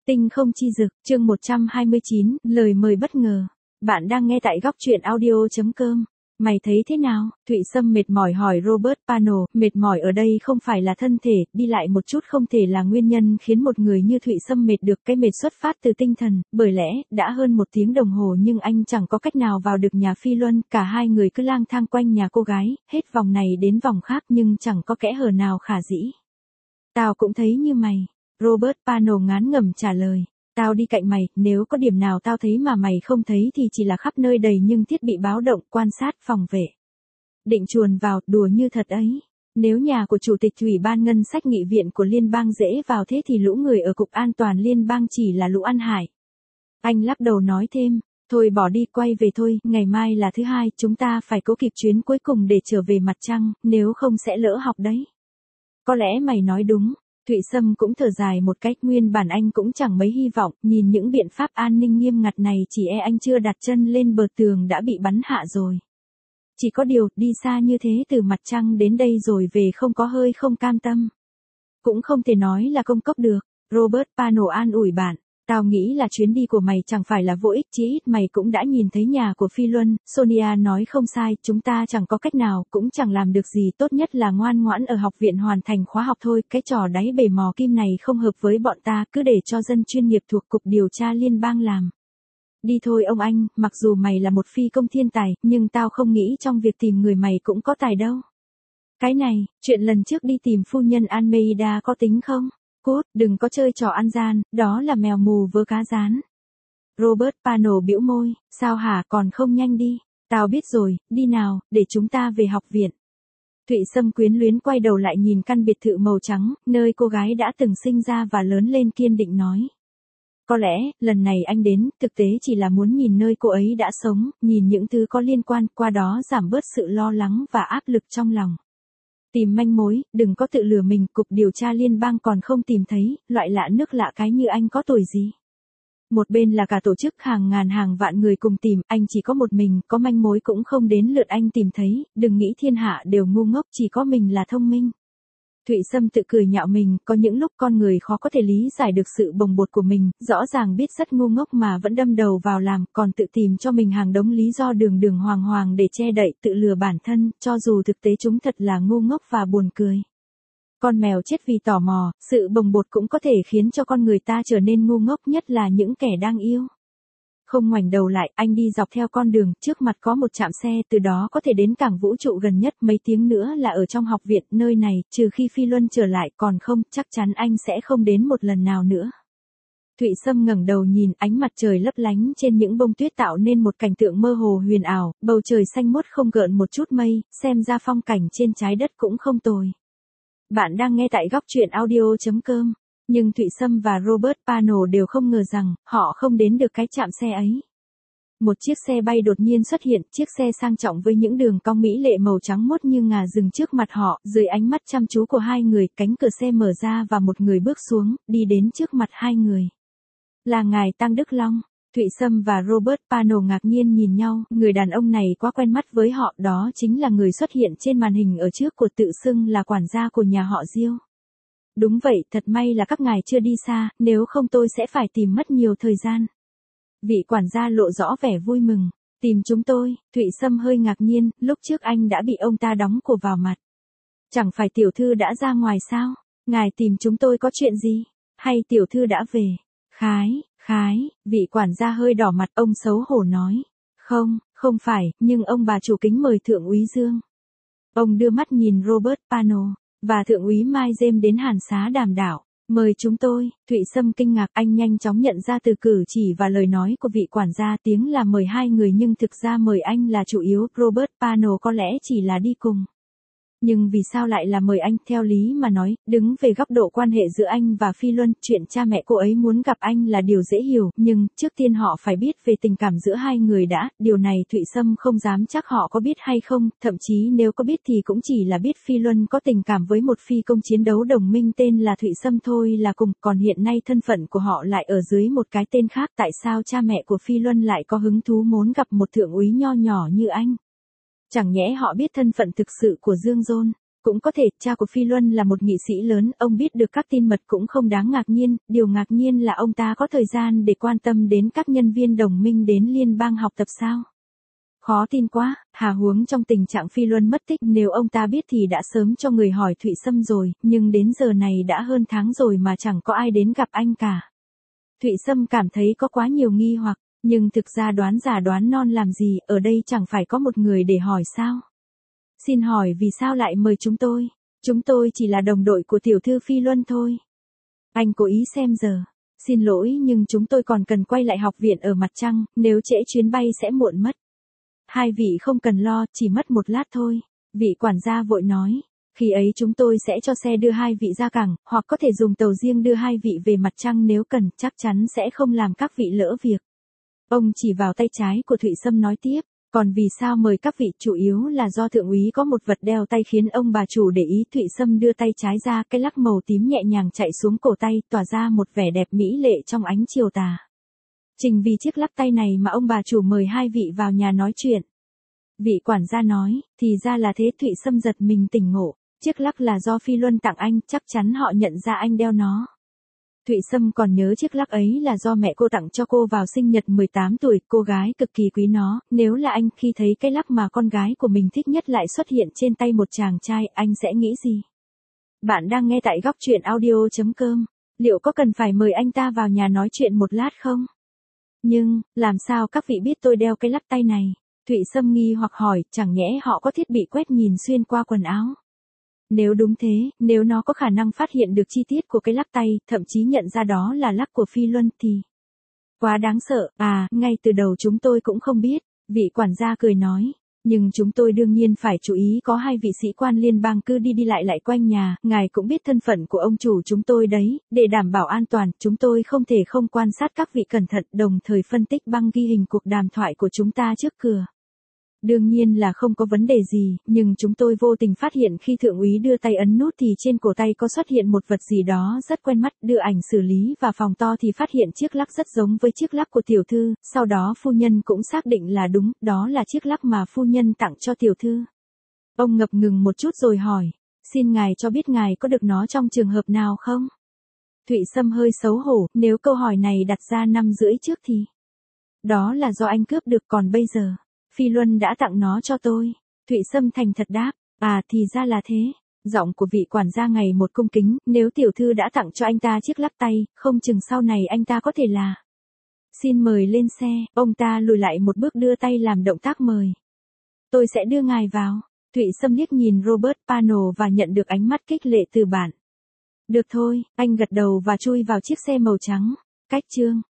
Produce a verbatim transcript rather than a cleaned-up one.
Tinh không chi dực, chương một trăm hai mươi chín, lời mời bất ngờ. Bạn đang nghe tại góc truyện audio chấm com. Mày thấy thế nào? Thụy Sâm mệt mỏi hỏi Robert Pano, mệt mỏi ở đây không phải là thân thể, đi lại một chút không thể là nguyên nhân khiến một người như Thụy Sâm mệt được, cái mệt xuất phát từ tinh thần, bởi lẽ, đã hơn một tiếng đồng hồ nhưng anh chẳng có cách nào vào được nhà Phi Luân, cả hai người cứ lang thang quanh nhà cô gái, hết vòng này đến vòng khác nhưng chẳng có kẽ hở nào khả dĩ. Tao cũng thấy như mày. Robert Pano ngán ngẩm trả lời. Tao đi cạnh mày, nếu có điểm nào tao thấy mà mày không thấy thì chỉ là khắp nơi đầy nhưng thiết bị báo động, quan sát, phòng vệ. Định chuồn vào, đùa như thật ấy. Nếu nhà của Chủ tịch Ủy ban Ngân sách Nghị viện của Liên bang dễ vào thế thì lũ người ở Cục An toàn Liên bang chỉ là lũ ăn hại. Anh lắc đầu nói thêm, thôi bỏ đi, quay về thôi, ngày mai là thứ hai, chúng ta phải cố kịp chuyến cuối cùng để trở về mặt trăng, nếu không sẽ lỡ học đấy. Có lẽ mày nói đúng. Thụy Sâm cũng thở dài một cách, nguyên bản anh cũng chẳng mấy hy vọng, nhìn những biện pháp an ninh nghiêm ngặt này chỉ e anh chưa đặt chân lên bờ tường đã bị bắn hạ rồi. Chỉ có điều, đi xa như thế từ mặt trăng đến đây rồi về không có hơi không cam tâm. Cũng không thể nói là công cốc được, Robert Pano an ủi bạn. Tao nghĩ là chuyến đi của mày chẳng phải là vô ích, chí ít mày cũng đã nhìn thấy nhà của Phi Luân. Sonia nói không sai, chúng ta chẳng có cách nào, cũng chẳng làm được gì, tốt nhất là ngoan ngoãn ở học viện hoàn thành khóa học thôi, cái trò đáy bể mò kim này không hợp với bọn ta, cứ để cho dân chuyên nghiệp thuộc Cục Điều tra Liên bang làm. Đi thôi ông anh, mặc dù mày là một phi công thiên tài, nhưng tao không nghĩ trong việc tìm người mày cũng có tài đâu. Cái này, chuyện lần trước đi tìm phu nhân Almeida có tính không? Cút, đừng có chơi trò ăn gian, đó là mèo mù vớ cá rán. Robert Pano bĩu môi, sao hả, còn không nhanh đi. Tao biết rồi, đi nào, để chúng ta về học viện. Thụy Sâm quyến luyến quay đầu lại nhìn căn biệt thự màu trắng, nơi cô gái đã từng sinh ra và lớn lên, kiên định nói. Có lẽ, lần này anh đến, thực tế chỉ là muốn nhìn nơi cô ấy đã sống, nhìn những thứ có liên quan, qua đó giảm bớt sự lo lắng và áp lực trong lòng. Tìm manh mối, đừng có tự lừa mình, Cục Điều tra Liên bang còn không tìm thấy, loại lạ nước lạ cái như anh có tuổi gì. Một bên là cả tổ chức hàng ngàn hàng vạn người cùng tìm, anh chỉ có một mình, có manh mối cũng không đến lượt anh tìm thấy, đừng nghĩ thiên hạ đều ngu ngốc, chỉ có mình là thông minh. Thụy Sâm tự cười nhạo mình, có những lúc con người khó có thể lý giải được sự bồng bột của mình, rõ ràng biết rất ngu ngốc mà vẫn đâm đầu vào làm, còn tự tìm cho mình hàng đống lý do đường đường hoàng hoàng để che đậy, tự lừa bản thân, cho dù thực tế chúng thật là ngu ngốc và buồn cười. Con mèo chết vì tò mò, sự bồng bột cũng có thể khiến cho con người ta trở nên ngu ngốc, nhất là những kẻ đang yêu. Không ngoảnh đầu lại, anh đi dọc theo con đường, trước mặt có một trạm xe, từ đó có thể đến cảng vũ trụ gần nhất, mấy tiếng nữa là ở trong học viện, nơi này, trừ khi Phi Luân trở lại, còn không, chắc chắn anh sẽ không đến một lần nào nữa. Thụy Sâm ngẩng đầu nhìn, ánh mặt trời lấp lánh trên những bông tuyết tạo nên một cảnh tượng mơ hồ huyền ảo, bầu trời xanh mốt không gợn một chút mây, xem ra phong cảnh trên trái đất cũng không tồi. Bạn đang nghe tại góc truyện audio chấm com. Nhưng Thụy Sâm và Robert Pano đều không ngờ rằng, họ không đến được cái trạm xe ấy. Một chiếc xe bay đột nhiên xuất hiện, chiếc xe sang trọng với những đường cong mỹ lệ màu trắng muốt như ngà dừng trước mặt họ, dưới ánh mắt chăm chú của hai người, cánh cửa xe mở ra và một người bước xuống, đi đến trước mặt hai người. Là ngài Tăng Đức Long. Thụy Sâm và Robert Pano ngạc nhiên nhìn nhau, người đàn ông này quá quen mắt với họ, đó chính là người xuất hiện trên màn hình ở trước của tự xưng là quản gia của nhà họ Diêu. Đúng vậy, thật may là các ngài chưa đi xa, nếu không tôi sẽ phải tìm mất nhiều thời gian. Vị quản gia lộ rõ vẻ vui mừng. Tìm chúng tôi, Thụy Sâm hơi ngạc nhiên, lúc trước anh đã bị ông ta đóng cổ vào mặt. Chẳng phải tiểu thư đã ra ngoài sao? Ngài tìm chúng tôi có chuyện gì? Hay tiểu thư đã về? Khái, khái, vị quản gia hơi đỏ mặt, ông xấu hổ nói. Không, không phải, nhưng ông bà chủ kính mời Thượng úy Dương. Ông đưa mắt nhìn Robert Pano. Và Thượng úy Mai James đến Hàn Xá Đàm Đảo. Mời chúng tôi. Thụy Sâm kinh ngạc, anh nhanh chóng nhận ra từ cử chỉ và lời nói của vị quản gia tiếng là mời hai người nhưng thực ra mời anh là chủ yếu, Robert Pano có lẽ chỉ là đi cùng. Nhưng vì sao lại là mời anh, theo lý mà nói, đứng về góc độ quan hệ giữa anh và Phi Luân, chuyện cha mẹ cô ấy muốn gặp anh là điều dễ hiểu, nhưng, trước tiên họ phải biết về tình cảm giữa hai người đã, điều này Thụy Sâm không dám chắc họ có biết hay không, thậm chí nếu có biết thì cũng chỉ là biết Phi Luân có tình cảm với một phi công chiến đấu đồng minh tên là Thụy Sâm thôi là cùng, còn hiện nay thân phận của họ lại ở dưới một cái tên khác, tại sao cha mẹ của Phi Luân lại có hứng thú muốn gặp một thượng úy nho nhỏ như anh? Chẳng nhẽ họ biết thân phận thực sự của Dương Dôn? Cũng có thể, cha của Phi Luân là một nghị sĩ lớn, ông biết được các tin mật cũng không đáng ngạc nhiên, điều ngạc nhiên là ông ta có thời gian để quan tâm đến các nhân viên đồng minh đến liên bang học tập sao? Khó tin quá, hà huống trong tình trạng Phi Luân mất tích, nếu ông ta biết thì đã sớm cho người hỏi Thụy Sâm rồi, nhưng đến giờ này đã hơn tháng rồi mà chẳng có ai đến gặp anh cả. Thụy Sâm cảm thấy có quá nhiều nghi hoặc, nhưng thực ra đoán giả đoán non làm gì, ở đây chẳng phải có một người để hỏi sao? Xin hỏi vì sao lại mời chúng tôi? Chúng tôi chỉ là đồng đội của tiểu thư Phi Luân thôi. Anh cố ý xem giờ. Xin lỗi nhưng chúng tôi còn cần quay lại học viện ở mặt trăng, nếu trễ chuyến bay sẽ muộn mất. Hai vị không cần lo, chỉ mất một lát thôi. Vị quản gia vội nói. Khi ấy chúng tôi sẽ cho xe đưa hai vị ra cảng, hoặc có thể dùng tàu riêng đưa hai vị về mặt trăng nếu cần, chắc chắn sẽ không làm các vị lỡ việc. Ông chỉ vào tay trái của Thụy Sâm nói tiếp. Còn vì sao mời các vị, chủ yếu là do thượng úy có một vật đeo tay khiến ông bà chủ để ý. Thụy Sâm đưa tay trái ra, cái lắc màu tím nhẹ nhàng chạy xuống cổ tay, tỏa ra một vẻ đẹp mỹ lệ trong ánh chiều tà. Chính vì chiếc lắc tay này mà ông bà chủ mời hai vị vào nhà nói chuyện. Vị quản gia nói, thì ra là thế. Thụy Sâm giật mình tỉnh ngộ, chiếc lắc là do Phi Luân tặng anh, chắc chắn họ nhận ra anh đeo nó. Thụy Sâm còn nhớ chiếc lắc ấy là do mẹ cô tặng cho cô vào sinh nhật mười tám tuổi, cô gái cực kỳ quý nó, nếu là anh khi thấy cái lắc mà con gái của mình thích nhất lại xuất hiện trên tay một chàng trai, anh sẽ nghĩ gì? Bạn đang nghe tại góc truyện audio chấm com, liệu có cần phải mời anh ta vào nhà nói chuyện một lát không? Nhưng, làm sao các vị biết tôi đeo cái lắc tay này? Thụy Sâm nghi hoặc hỏi, chẳng nhẽ họ có thiết bị quét nhìn xuyên qua quần áo? Nếu đúng thế, nếu nó có khả năng phát hiện được chi tiết của cái lắc tay, thậm chí nhận ra đó là lắc của Phi Luân thì... Quá đáng sợ, à, ngay từ đầu chúng tôi cũng không biết, vị quản gia cười nói. Nhưng chúng tôi đương nhiên phải chú ý, có hai vị sĩ quan liên bang cứ đi đi lại lại quanh nhà, ngài cũng biết thân phận của ông chủ chúng tôi đấy, để đảm bảo an toàn, chúng tôi không thể không quan sát các vị cẩn thận, đồng thời phân tích băng ghi hình cuộc đàm thoại của chúng ta trước cửa. Đương nhiên là không có vấn đề gì, nhưng chúng tôi vô tình phát hiện khi thượng úy đưa tay ấn nút thì trên cổ tay có xuất hiện một vật gì đó rất quen mắt, đưa ảnh xử lý và phòng to thì phát hiện chiếc lắc rất giống với chiếc lắc của tiểu thư, sau đó phu nhân cũng xác định là đúng, đó là chiếc lắc mà phu nhân tặng cho tiểu thư. Ông ngập ngừng một chút rồi hỏi, xin ngài cho biết ngài có được nó trong trường hợp nào không? Thụy Sâm hơi xấu hổ, nếu câu hỏi này đặt ra năm rưỡi trước thì... Đó là do anh cướp được, còn bây giờ... Phi Luân đã tặng nó cho tôi. Thụy Sâm thành thật đáp, à thì ra là thế. Giọng của vị quản gia ngày một cung kính, nếu tiểu thư đã tặng cho anh ta chiếc lắc tay, không chừng sau này anh ta có thể là... Xin mời lên xe, ông ta lùi lại một bước đưa tay làm động tác mời. Tôi sẽ đưa ngài vào. Thụy Sâm liếc nhìn Robert Pano và nhận được ánh mắt khích lệ từ bạn. Được thôi, anh gật đầu và chui vào chiếc xe màu trắng. Cách chương